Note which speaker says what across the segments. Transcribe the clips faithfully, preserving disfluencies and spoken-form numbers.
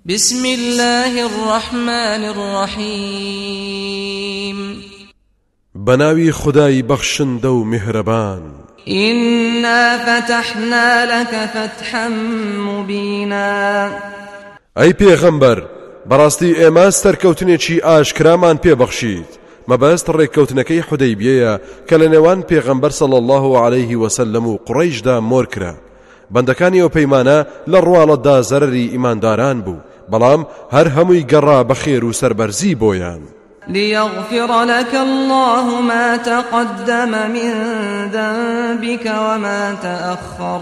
Speaker 1: بسم الله الرحمن الرحيم
Speaker 2: بناوي خداي بخشن دو مهربان
Speaker 1: إنا فتحنا لك فتحا مبينا
Speaker 2: أي پیغمبر براستي إما سركوتنيشي آشكرامان پێبەخشید مەبەست ڕێککەوتنەکەی حودەیبیەیە کە لە نێوان پێغەمبەر صلی الله عليه وسلم و قڕەیشدا مۆر کرا بەندەکانی ئەو پەیمانە لە ڕواڵەتدا زەرەری ئیمانداران بوو بەڵام هەر هەمووی گەڕا بەخێر و سەربەرزی بۆیان
Speaker 1: ليغفر لك الله ما تقدم من ذنبك وما تأخر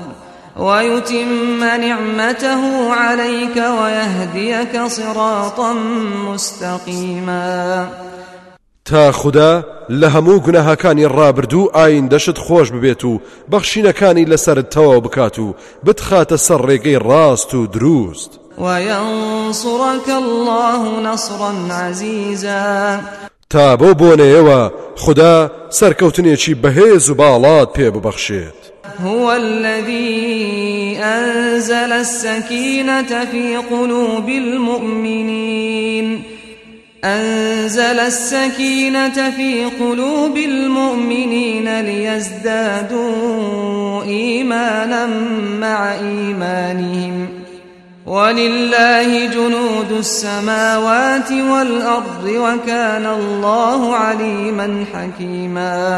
Speaker 1: ويتم نعمته عليك ويهديك صراطا مستقيما
Speaker 2: تا خدا لە هەموو گوناهاکانی ڕابردوو ئایندەشت خۆش ببێت و بەخشینەکانی لەسەرت تەواو بکات و بتخاتە سەر ڕێگەی ڕاست و دروست
Speaker 1: وينصرك الله نصرا عزيزا
Speaker 2: تا بۆ بۆنەیەوە خدا سەرکەوتنێکی بەهێز و باڵات پێ ببەخشێت
Speaker 1: هو الذي أنزل السكينة في قلوب المؤمنين أنزل السكينة في قلوب المؤمنين ليزدادوا إيمانا مع إيمانهم ولله جنود السماوات والأرض وكان الله عليما حكيما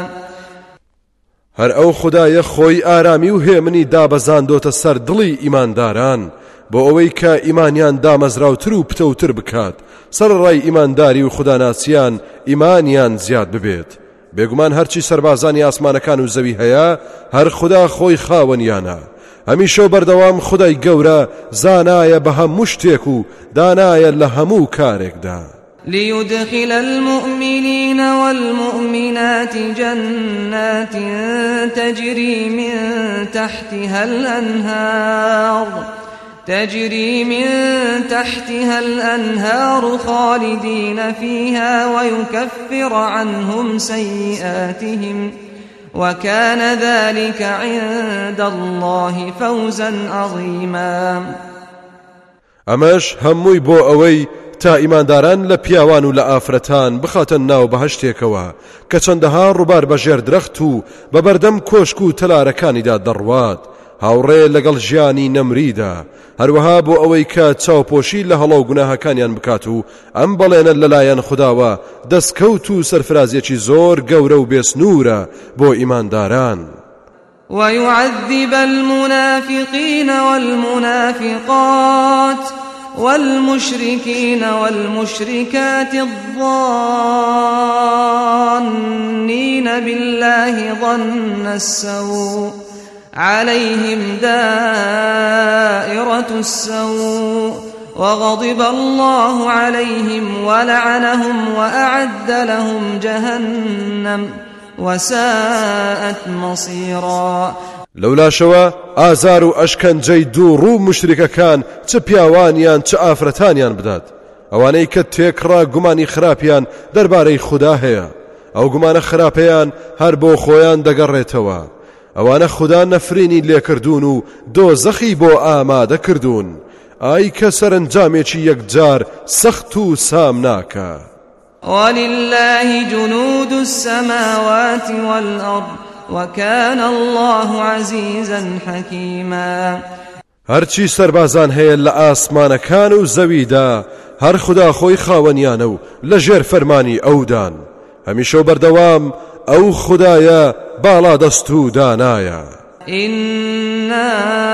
Speaker 2: هەر ئەو خدایە خۆی ئارامی و هێمنی دابەزاندۆتە سەر دڵی ئیمانداران بۆ ئەوەی کە ئیمانیان دامەزراوتر و پتەوتر بکات سەرڕای ئیمانداری و خوداناسیان ئیمانیان زیاد ببێت بێگومان هەرچی سەربازانی ئاسمانەکان و زەوی هەیە هەر خدا خۆی خاوەنیانە هەمیشە و بەردەوام خدای گەورە زانایە بە هەموو شتێک و دانایە لە هەموو کارێکدا
Speaker 1: ليدخل المؤمنين والمؤمنات جنات تجري من تحتها الأنهار تجري من تحتها الأنهار خالدين فيها ويكفر عنهم سيئاتهم وكان ذلك عند الله فوزا عظيما
Speaker 2: ئەمەش هەمووی بۆ ئەوەی تا ئیمانداران لە پیاوان و لە ئافرەتان بخاتە ناو بەهەشتێکەوە کە چەندەها ڕووبار بە ژێر درەخت و بە بەردەم کۆشک و تەلارەکانیدا دەڕوات هاوڕێ لەگەڵ ژیانی نەمریدا هەروەها بۆ ئەوەی کە چاوپۆشی لە هەڵە و گوناهەکانیان بکات و ئەم بەڵێنە لەلایەن خوداوە دەستکەوت و سەرفرازیەکی زۆر گەورە و بێسنوورە بۆ ئیمانداران
Speaker 1: ويعذب المنافقين والمنافقات والمشركين والمشركات الظانين بالله ظن السوء عليهم دائرة السوء وغضب الله عليهم ولعنهم وأعد لهم جهنم وساءت مصيرا
Speaker 2: لولا شوا ئازار و ئەشکەنجەی دوو ڕوو مشریکەکان چ پیاوانیان چ ئافرەتانیان بدات ئەوانەی کە تێکڕا گومانی خراپیان دەربارەی خوددا هەیە ئەو گومانە خراپەیان هەر بۆ خۆیان دەگەڕێتەوە ئەوانە خوددا نەفرینی لێکردوون و دۆزەخی بۆ ئامادە کردوون ئای کە سەرنجامێکی یەکجار سەخت و سام ناکە
Speaker 1: ولله جنود السماوات والأرض وكان الله عزيزا حكيما
Speaker 2: هەرچی سەربازان هەیە لە ئاسمانەکان و زەویدا هەر خدا خۆی خاوەنیانە و لە ژێر فەرمانی ئەودان هەمیشە و بەردەوام ئەو خدایە باڵا دەست و دانایە
Speaker 1: إنا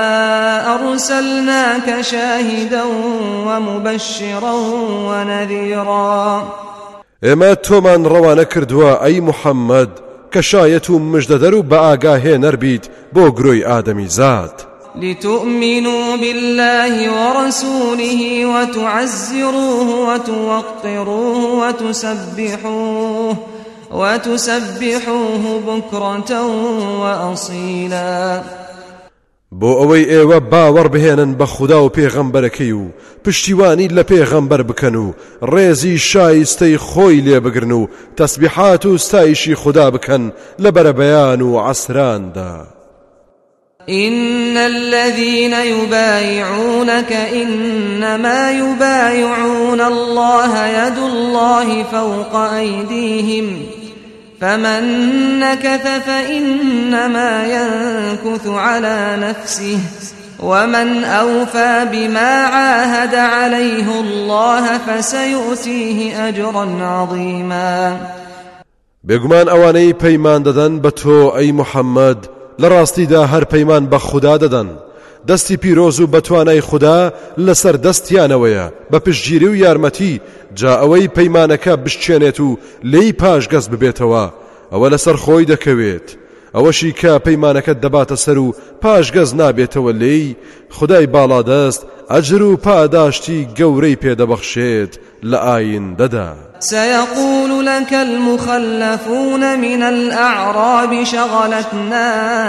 Speaker 1: أرسلناك شاهدا ومبشرا ونذيرا
Speaker 2: ئێمە تۆمان ڕەوانە کردووە ئەی محەممەد کە شایەت و مژدەدەر و بە ئاگاهێنەر بیت بۆ گرۆی ئادەمی زات
Speaker 1: لتؤمنوا بالله ورسوله وتعزروه وتوقروه وتسبحوه وتسبحوه بكرة وأصيلا
Speaker 2: بۆ ئەوەی ئێوە باوەڕ بهێنن بە خوددا و پێغەمبەرەکەی و پشتیوانی لە پێغەمبەر بکەن و ڕێزی شایستەی خۆی لێ بگرن و تەسبیحات و ستایشی خوددا بکەن لە بەرەبەیان و عەسراندا
Speaker 1: إن الذين يبايعونك إنما يبايعون الله يد الله فوق أيديهم فمن نكث فإنما ينكث على نفسه ومن أوفى بما عاهد عليه الله فسيؤتيه أجرا عظيما.
Speaker 2: بێگومان ئەوانەی پەیمان دەدەن بە تۆ ئەی محەممەد لە ڕاستیدا هەر پەیمان بە خوددا دەدەن. دەستی پیرۆز و بەتوانای خوددا لەسەر دەستیانەوەیە بە پشتگیری و یارمەتی، جا ئەوەی پەیمانەکە بشتێنێت و لێی پاشگەز ببێتەوە ئەوە لەسەر خۆی دەکەوێت. ئەوەشی کە پەیمانەکەت دەباتە سەر و پاشگەز نابێتەوە لێی، خدای باڵادەست ئەجر و پاداشتی گەورەی پێدەبەخشێت لە ئایندەدا.
Speaker 1: سيقول لك المخلفون من الأعراب شغلتنا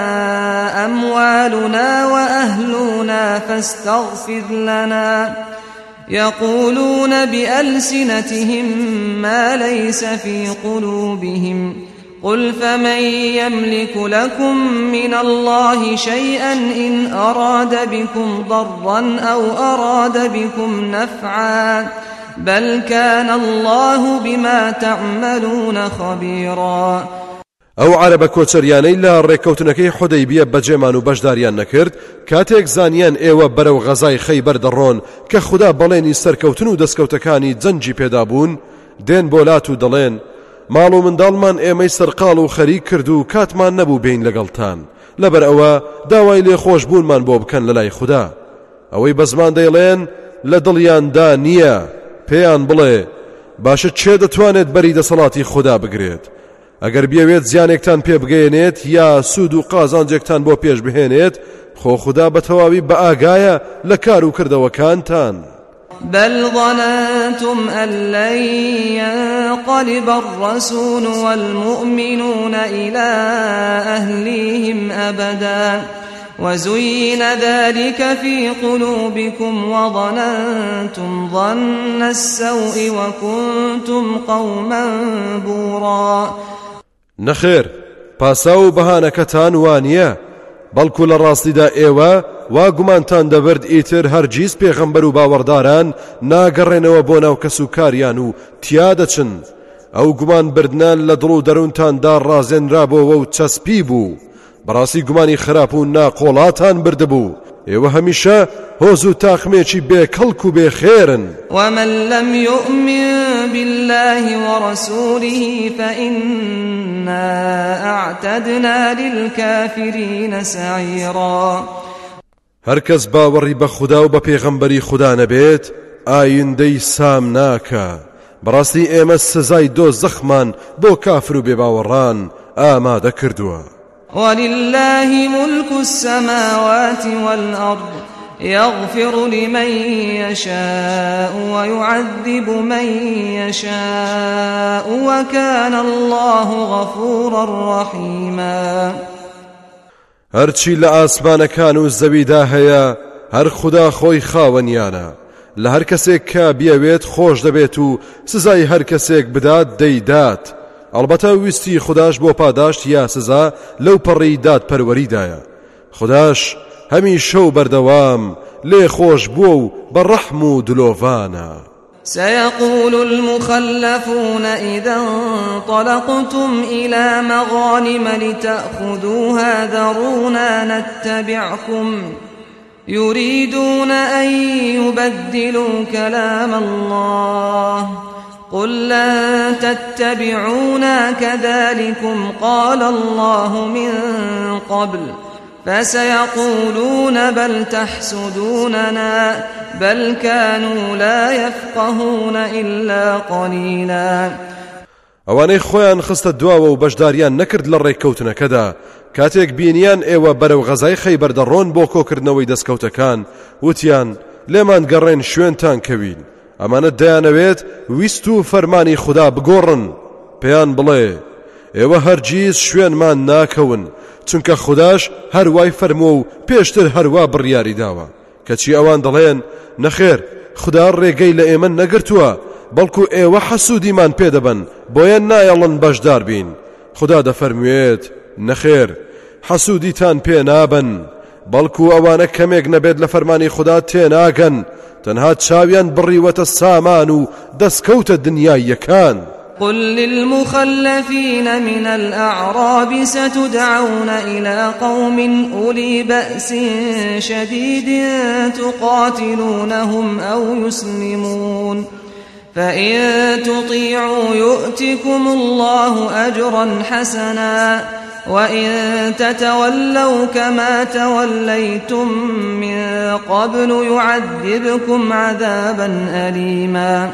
Speaker 1: أموالنا وأهلنا فاستغفر لنا يقولون بألسنتهم ما ليس في قلوبهم قل فمن يملك لكم من الله شيئا إن أراد بكم ضرا أو أراد بكم نفعا بل كان الله بما تعملون خبيرا.
Speaker 2: ئەو عەرەبە کۆچەریانەی لە ڕێکەوتنەکەی حودەیبیە بەجێمان و بەشداریان نەکرد، کاتێک زانیان ئێوە بەرەو غەزای خەیبەر دەڕۆن کە خوددا بەڵێنی سەرکەوتن و دەستکەوتەکانی جەنجی پێدا بوون، دێن بۆلات و دەڵێن ماڵ و منداڵمان ئێمەی سەرقاڵ و خەریک کرد و کاتمان نەبوو بین لەگەڵتان، لەبەر ئەوە داوای لێخۆش بوونمان بۆ بکەن لەلای خوددا. ئەوەی بە زمان دەیڵێن لە دڵیاندا نییە، پێیان بڵێ باشە چێ دەتوانێت بەری دەسەڵاتی خوددا بگرێت؟ ئەگەر بیاوێت زیانێکتان پێ بگەێنێت یا سوود و قازانجێکتان بۆ پێش بهێنێت، خۆ خوددا بە تەواوی بە ئاگایە لە کار و کردەوەکانتان.
Speaker 1: بل ظننتم أن لن ينقلب الرسول والمؤمنون إلى أهليهم أبدا وزين ذلك في قلوبكم وظننتم ظن السوء وكنتم قوما بورا.
Speaker 2: نخير پاساو بەهانەکەتان وانییە، بەڵکو لە ڕاستیدا ئێوە وا گومانتان دەبرد ئیتر هەرگیز پێغەمبەر و باوەڕداران ناگەڕێنەوە بۆ ناو کەسوکاریان و تیا دەچن. ئەو گومان بردنان لە دڵ و دەروونتاندا ڕازێنرابەوە و چەسپی بوو، بەڕاستی گومانی خراپ و ناقۆڵاتان بردبوو. ئێوە هەمیشە هۆز و تاقمێکی بێکەڵک و بێخێرن.
Speaker 1: ومن لم يؤمن بالله ورسوله فإنا أعتدنا للكافرين سعيرا.
Speaker 2: هەرکەس باوەڕی بە خوددا و بە پێغەمبەری خوددا نەبێت ئایندەی سام ناکە. بەڕاستی ئێمە سزای دۆزەخمان بۆ کافر و بێباوەڕان ئامادە کردووە.
Speaker 1: ولله ملك السماوات والأرض يغفر لمن يشاء ويعذب من يشاء وكان الله غفورا رحيما.
Speaker 2: هەرچی لە ئاسمانەکان و زەویدا هەیە هەر خوددا خۆی خاوەنیانە، لە هەر کەسێک کە بیاوێت خۆش دەبێت و سزای هەر کەسێک بدات دەیدات. البته ویستی خداش بۆ پاداشت یا سزا لەو پەڕی دادپەروەریدایە. خداش هەمیشە و بەردەوام لێ خۆش بووە و بەڕەحم و دلۆڤانە.
Speaker 1: سيقول المخلفون إذا انطلقتم إلى مغانم لتأخذوها ذرونا نتبعكم يريدون أن يبدلوا كلام الله قل لن تتبعونا كذلكم قال الله من قبل فسيقولون بل تحسدوننا بل كانوا لا يفقهون إلا قليلا.
Speaker 2: ئەوانەی خۆیان خستە دواوە و بەشداریان نەکرد لە ڕێککەوتنەکەدا، کاتێک بینیان ئێوە بەرەو غەزای خەیبەر دەڕۆن بۆ کۆکردنەوەی دەستکەوتەکان، وتیان لێمان گەڕێن شوێنتان کەوین. ئەمانە دەیانەوێت ویست و فەرمانی خوددا بگۆڕن. پێیان بڵێ ئێوە هەرگیز شوێنمان ناکەون، چونکە خودداش هەروای فەرمووە و پێشتر هەروە بڕیاری داوە. کەچی ئەوان دەڵێن نەخێر خوددا ڕێگەی لە ئێمە نەگرتووە، بەڵکو ئێوە حەسوودیمان پێدەبن بۆیە نایەڵن بەشدار بین. خوددا دەفەرموێت نەخێر حەسوودیتان پێ نابن، بەڵکو ئەوانە کەمێک نەبێت لە فەرمانی خوددا تێناگەن تەنها چاویان بڕیوەتە سامان و دەستکەوتە دنیاییەکان.
Speaker 1: قل للمخلفين من الأعراب ستدعون إلى قوم أولي بأس شديد تقاتلونهم أو يسلمون فإن تطيعوا يؤتكم الله أجرا حسنا وإن تتولوا كما توليتم من قبل يعذبكم عذابا أليما.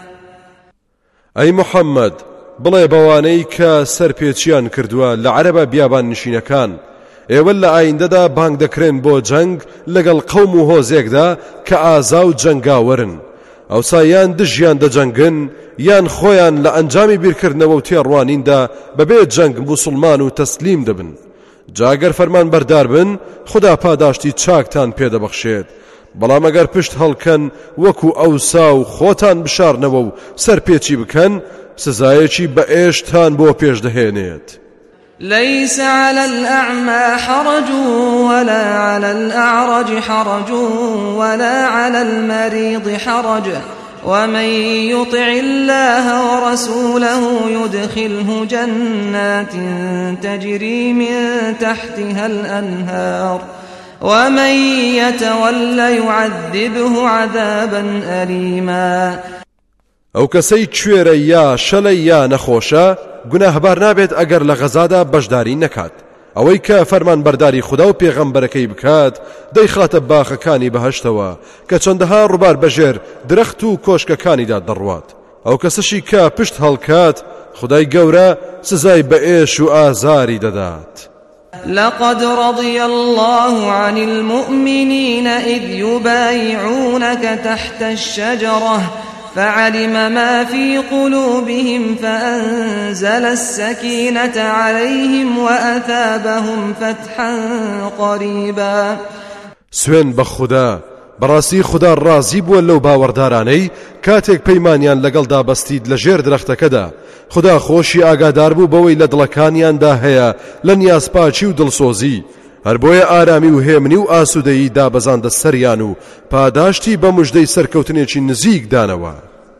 Speaker 2: ئەی محەممەد بڵێ بەوانەی کە سەرپێچیان کردووە لە عەرەبە بیابان نشینەکان ئێوە لە ئایندەدا بانگ دەکرێن بۆ جەنگ لەگەڵ قەوم و هۆزێکدا کە ئازا و جەنگاوەرن ئەوسا یان دژیان دەجەنگن یان خۆیان لە ئەنجامی بیرکردنەوە و تێڕوانیندا بەبێ جەنگ موسڵمان و تەسلیم دەبن. جاگەر فەرمان بەردار بن خوددا پاداشتی چاکتان پێدەبەخشێت، بەڵام ئەگەر پشت هەڵکەن وەکو ئەوسا و خۆتان بشارنەوە و سەرپێچی بکەن سزایەکی بە ئێشتان بۆ پێش دەهێنێت.
Speaker 1: ليس على الأعمى حرج ولا على الأعرج حرج ولا على المريض حرج ومن يطع الله ورسوله يدخله جنات تجري من تحتها الأنهار ومن يتولى يعذبه عذابا أليما.
Speaker 2: ئەو کەسەی کوێرە یا شەلە یا نەخۆشە گوناهبار نابێت ئەگەر لە غەزادا بەشداری نەکات. ئەوەی کە فەرمان بەرداری خوددا و پێغەمبەرەکەی بکات دەیخاتە باخەکانی بەهەشتەوە کە چەندەها ڕووبار بەژێر درەخت و کۆشکەکانیدا دەڕوات. ئەو کەسەشی کە پشت هەڵکات خودای گەورە سزای بە ئێش و ئازاری دەدات.
Speaker 1: لقد رضي الله عن المؤمنين إذ يبايعونك تحت الشجرة فعلم ما في قلوبهم فأنزل السكينة عليهم وأثابهم فتحا قريبا.
Speaker 2: سوێن بە خوددا بەڕاستی خوددا ڕازی بووە لەو باوەڕدارانەی کاتێک پەیمانیان لەگەڵدا بەستید لە ژێر درەختەکەدا خوددا خۆشی ئاگادار بوو بەوەی لە دڵەکانیاندا هەیە لە نیازپاچی و دڵسۆزی هەر بۆیە ئارامی و هێمنی و ئاسوودەیی دابەزاندە سەریان و پاداشتی بە موژدەی سەرکەوتنێکی نزیک دانەوە.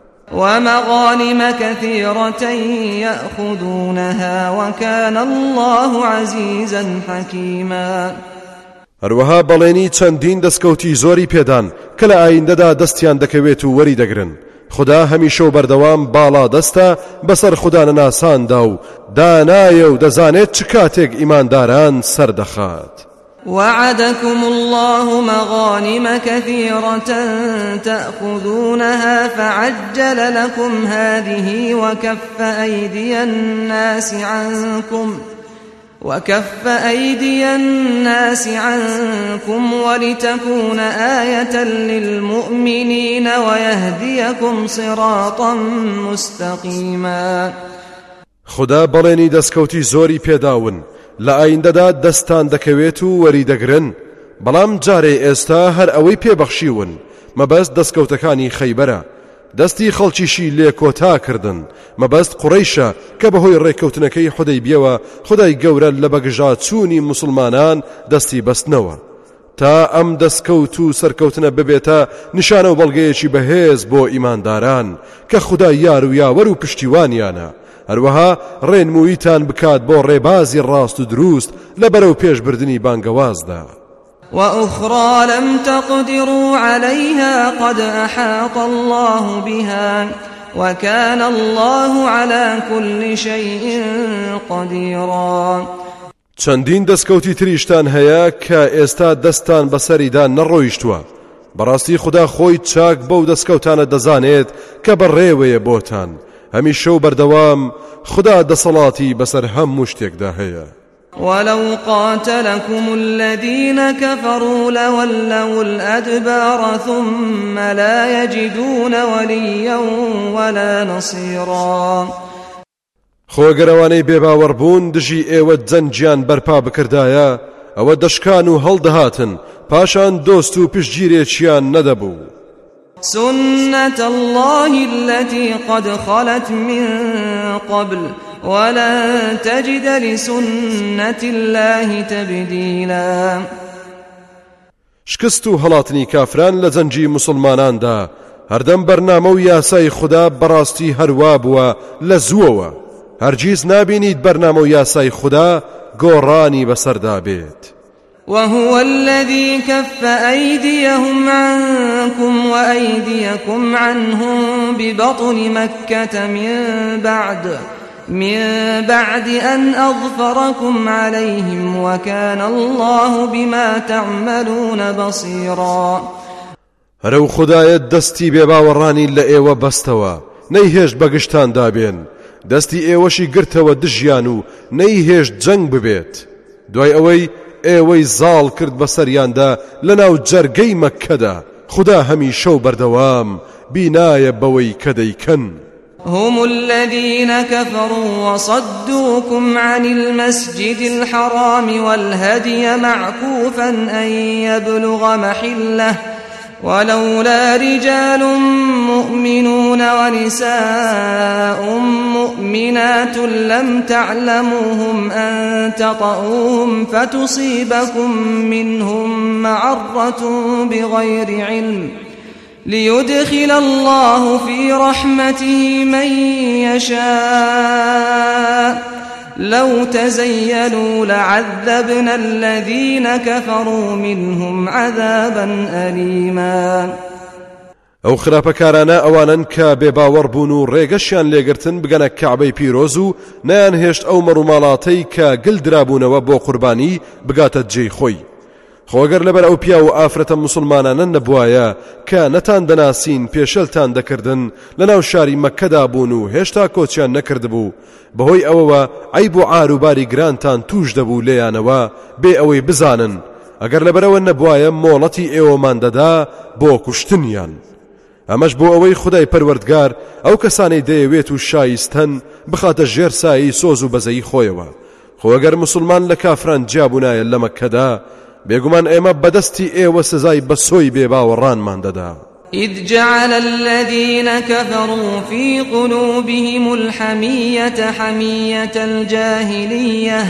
Speaker 1: ومغانم كثيرة يأخذونها وكان الله عزيزا حكيما.
Speaker 2: هەروەها بەڵێنی چەندین دەستکەوتی زۆری پێدان کە لە ئایندەدا دەستیان دەکەوێت و وەری دەگرن. خوددا هەمیشە و بەردەوام باڵا دەستە بەسەر خوددا نەناساندا و دانایە و دەزانێت چ کاتێک ئیمانداران سەردەخات.
Speaker 1: وعدكم الله مغانم كثيرة تأخذونها فعجل لكم هذه وكف أيدي الناس عنكم وكف أيدي الناس عنكم ولتكون آية للمؤمنين ويهديكم صراطا مستقيما.
Speaker 2: خدا بەڵێنی دەستکەوتی زۆری پێداون لە ئایندەدا دەستان دەکەوێت و وەری دەگرن، بەڵام جارێ ئێستا هەر ئەوەی پێبەخشیون مەبەست دەستکەوتەکانی خەیبەرە، دەستی خەڵکیشی لێ کۆتا کردن، مەبەست قوڕەیشە کە بەهۆی ڕێککەوتنەکەی حودەیبیەوە خودای گەورە لە بەگژا چوونی موسڵمانان دەستی بەستنەوە تا ئەم دەستکەوت و سەرکەوتنە ببێتە نیشانە و بەڵگەیەکی بەهێز بۆ ئیمانداران کە خودای یار و یاوەر و پشتیوانیانە. هەروەها ڕێنموویتان بکات بۆ ڕێبازی ڕاست و دروست لە بەرەو پێشبردننی بانگەوازدا.
Speaker 1: وأخرى لم تقدروا عليها قد أحاط الله بها وكان الله على كل شيء قديرا.
Speaker 2: چەندین دەستکەوتی تریشتان هەیە کە ئێستا دەستان بەسەریدا نەڕۆیشتووە، بەڕاستی خوددا خۆی چاک بەو دەستکەوتانە دەزانێت کە بەڕێوەیە بۆتان، هەمیشە و بەردەوام خوددا دەسەڵاتی بەسەر هەموو شتێکدا هەیە.
Speaker 1: ولو قاتلكم الذين كفروا لولوا الأدبار ثم لا يجدون وليا ولا نصيرا.
Speaker 2: خۆگەرەوانەی بێباوەڕ بوون دژی ئێوە جەنجیان بەرپا بکردایە ئەوە دەشکان و هەڵدەهاتن پاشان دۆست و پشتگیرێکیان نەدەبوو.
Speaker 1: سنة الله التي قد خلت من قبل ولن تجد لسنة الله تبديلا.
Speaker 2: شکست و هەڵاتنی کافران لە جەنجی مسلماناندا هەردەم بەرنامە و یاسای خوددا بەڕاستی هەروە بووە لە زووەوە. هەرگیز نابینیت بەرنامە و یاسای خوددا گۆڕانی بەسەردا بێت.
Speaker 1: وهو الذي كف أيديهم عنكم وأيديكم عنهم ببطن مكة من بعد من بعد أن أظفركم عليهم وكان الله بما تعملون بصيرا.
Speaker 2: هەرەو خودایەت دەستی بێباوەڕانی لە ئێوە بەستەوە نەیهێشت بەگشتان دابێن، دەستی ئێوەشی گرتەوە دژیان و نەیهێشت جەنگ ببێت. دوای ئەوەی ئێوەی زاڵ کرد بەسەریاندا لەناو جەرگەی مەککەدا، خوددا هەمیشە و بەردەوام بینایە بەوەی کە دەیکەن.
Speaker 1: هم الذين كفروا وصدوكم عن المسجد الحرام والهدي معكوفا أن يبلغ محله ولولا رجال مؤمنون ونساء مؤمنات لم تعلموهم أن تطؤوهم فتصيبكم منهم معرة بغير علم ليدخل الله في رحمته من يشاء لو تزيلوا لعذبنا الذين كفروا منهم عذابا أليما.
Speaker 2: ئەو خراپەکارانە ئەوانن کە بێباوەڕ بوون و ڕێگەشیان لێگرتن بگەنە کەعبەی پیرۆز و نەیانهێشت ئەو مەڕووماڵاتەی کە گل درابوونەوە بۆ قوربانی بگاتە جێی خۆی. خۆگەر لەبەر ئەو پیا و ئافرەتە مسلمانانە نەبوایە کە نەتان دەناسین پێشەلتان دەکردن لەناو شاری مەککەدا بوون و هێشتا کۆچیان نەکردبوو، بەهۆی ئەوەوە عیب و عاروباری گرانتان توش دەبوو لێیانەوە بێ ئەوەی بزانن ئەگەر لەبەرەوە نەبوایە مۆڵەتی ئێوەمان دەدا بۆ کوشتنیان. ئەمەش بۆ ئەوەی خودای پەروەردگار ئەو کەسانەی دەیەوێت و شایستن بخاتە ژێر سایی سۆز و بەزەی خۆیەوە. خۆگەر مسلمان لە کافران جیابوونایە لە مەککەدا بێگومان ئێمە بەدەستی ئێوە سزای بەسۆی بێباوەڕانمان دەدا.
Speaker 1: إذ جعل الذين كفروا في قلوبهم الحمية حمية الجاهلية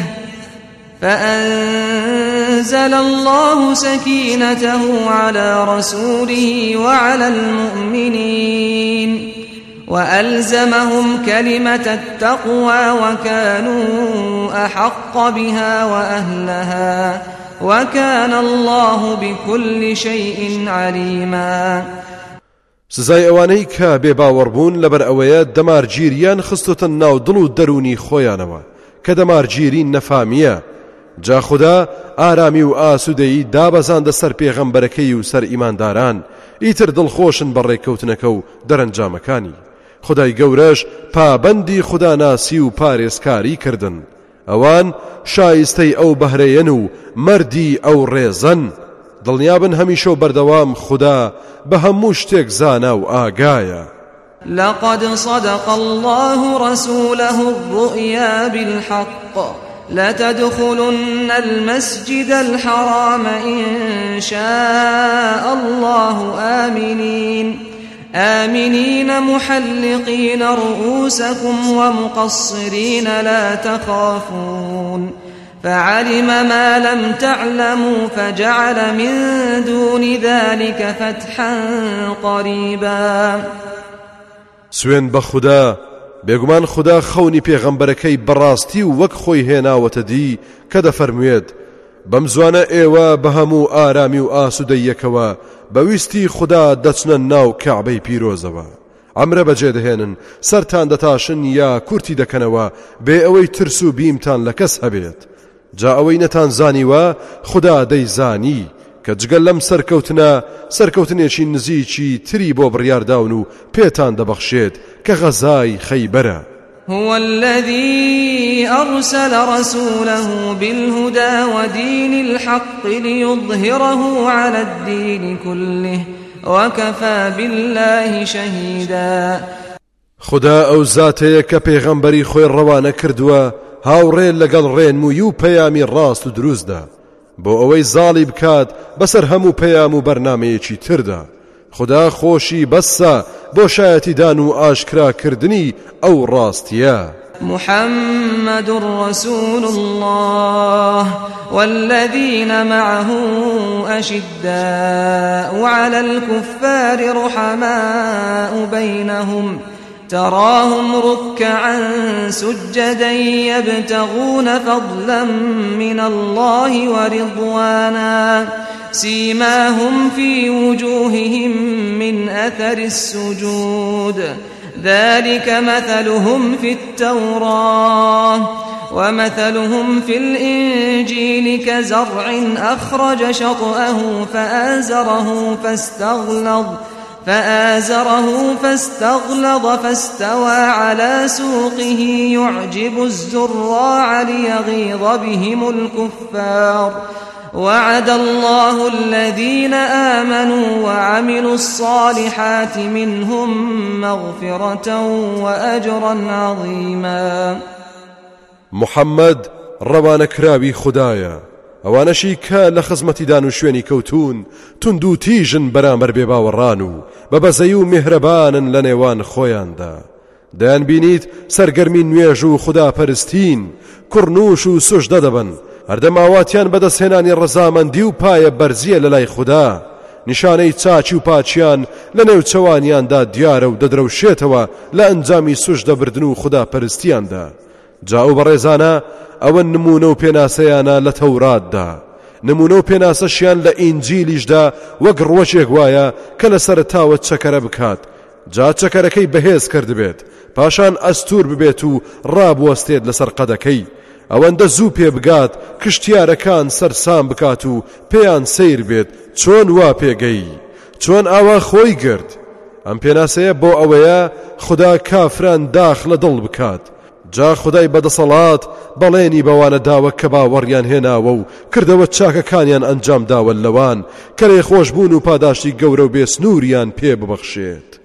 Speaker 1: فأنزل الله سكينته على رسوله وعلى المؤمنين وألزمهم كلمة التقوى وكانوا أحق بها وأهلها وكان الله بكل شيء عليما.
Speaker 2: سزای ئەوانەی کە بێباوەڕبوون لەبەر ئەوەیە دەمارگیریان خستۆتە ناو دڵ و دەرونی خۆیانەوە کە دەمارگیری نەفامیە. جا خوددا ئارامی و ئاسوودەیی دابەزاندە سەر پێغەمبەرەکەی و سەر ئیمانداران، ئیتر دڵخۆشن بەڕێکەوتنەکە و دەرەنجامەکانی. خودای گەورەش پابەندی خوداناسی و پارێزکاری کردن. ئەوان شایستەی ئەو بەهرەیەن و مەردی ئەو ڕێزەن، دڵنیابن هەمیشە و بەردەوام خوددا بە هەموو شتێک زانا و ئاگایە.
Speaker 1: لقد صدق الله رسوله الرؤيا بالحق لتدخلن المسجد الحرام إن شاء الله آمنين آمنين محلقين رؤوسكم ومقصرين لا تخافون فعلم ما لم تعلموا فجعل من دون ذلك فتحا قريبا.
Speaker 2: سوێن بە خوددا، بێگومان خوددا خەونی پێغەمبەرەکەی بەڕاستی و وەک خۆی هێناوەتە دی کە دەفەرموێت بەم زوانە ئێوە بە هەموو ئارامی و ئاسوودەیەکەوە بەویستی خوددا دەچنە ناو کەعبەی پیرۆزەوە. ئەمرە بەجێ دەهێنن سەرتان دەتاشن یا کورتی دەکەنەوە بێ ئەوەی ترس و بیمتان لە کەس هەبێت. جا ئەوەی نەتان زانیوە خوددا دەیزانی کە جگەل لەم سەرکەوتنە سەرکەوتنێکی نزیکی تری بۆ بڕیارداون و پێتان دەبەخشێت کە غەزای خەیبەرە.
Speaker 1: هو الذي أرسل رسوله بالهدى ودين الحق ليظهره على الدين كله وكفى بالله شهيدا.
Speaker 2: خدا ئەو زاتەیە کە پێغەمبەری خۆی ڕەوانە کردووە هاوڕێ لەگەڵ ڕێنمووی و پەیامی ڕاست و دروستدا بۆ ئەوەی زاڵی بکات بەسەر هەموو پەیام و بەرنامەیەکی تردا. خدا خۆشی بەسە بۆ شایەتیدان و ئاشکراکردنی ئەو ڕاستیە.
Speaker 1: محمد رسول الله والذين معه أشداء على الكفار رحماء بينهم تراهم ركعا سجدا يبتغون فضلا من الله ورضوانا سيماهم في وجوههم من أثر السجود ذلك مثلهم في التوراة ومثلهم في الإنجيل كزرع أخرج شطأه فآزره فاستغلظ فآزره فاستغلظ فاستوى على سوقه يعجب الزراع ليغيظ بهم الكفار وعد الله الذين آمنوا وعملوا الصالحات منهم مغفرة وأجرا عظيما.
Speaker 2: محمد روان كراوي خدايا ئەوانەشی کە لە خزمەتیدان و شوێنی کەوتون تند و تیژن بەرامبەر بێباوەڕان و بەبەزەی و میهرەبانن لە نێوان خۆیاندا دەیان بینیت سەرگەرمی نوێژ و خوداپەرستین کوڕنووش و سوژدە دەبن هەردەماواتیان بەدەستهێنانی ڕەزامەندی و پایە بەرزیە لە لای خوددا نیشانەی چاچی و پاچیان لە نێوچەوانیاندا دیارە و دەدرەوشێتەوە لە ئەنجامی سوژدەبردن و خوداپەرستیاندا جا و بەڕێزانە ئەوە نمونە و پێناسەیانە لە تەوراتدا نمونە و پێناسەشیان لە ئینجیلیشدا وەک ڕوەچێک وایە کە لە سەرتاوە چەکەرە بکات جا چەکەرەکەی بەهێز کرد بێت پاشان ئەستور ببێت و ڕابوەستێت لەسەر قەدەکەی ئەوەندە زوو پێ بگات کشتیارەکان سەرسام بکات و پێیان سیر بێت چۆن وا پێگەی چۆن ئاوا خۆی گرت ئەم پێناسەیە بۆ ئەوەیە خوددا کافران داخ لە دڵ بکات جا خدای بەدەسەڵات بەڵێنی بەوانە داوە کە باوەڕیان هێناوە و کردەوە چاکەکانیان ئەنجام داوە لەوان کە لێ خۆشبوون و پاداشتی گەورە و بێسنووریان پێ ببەخشێت.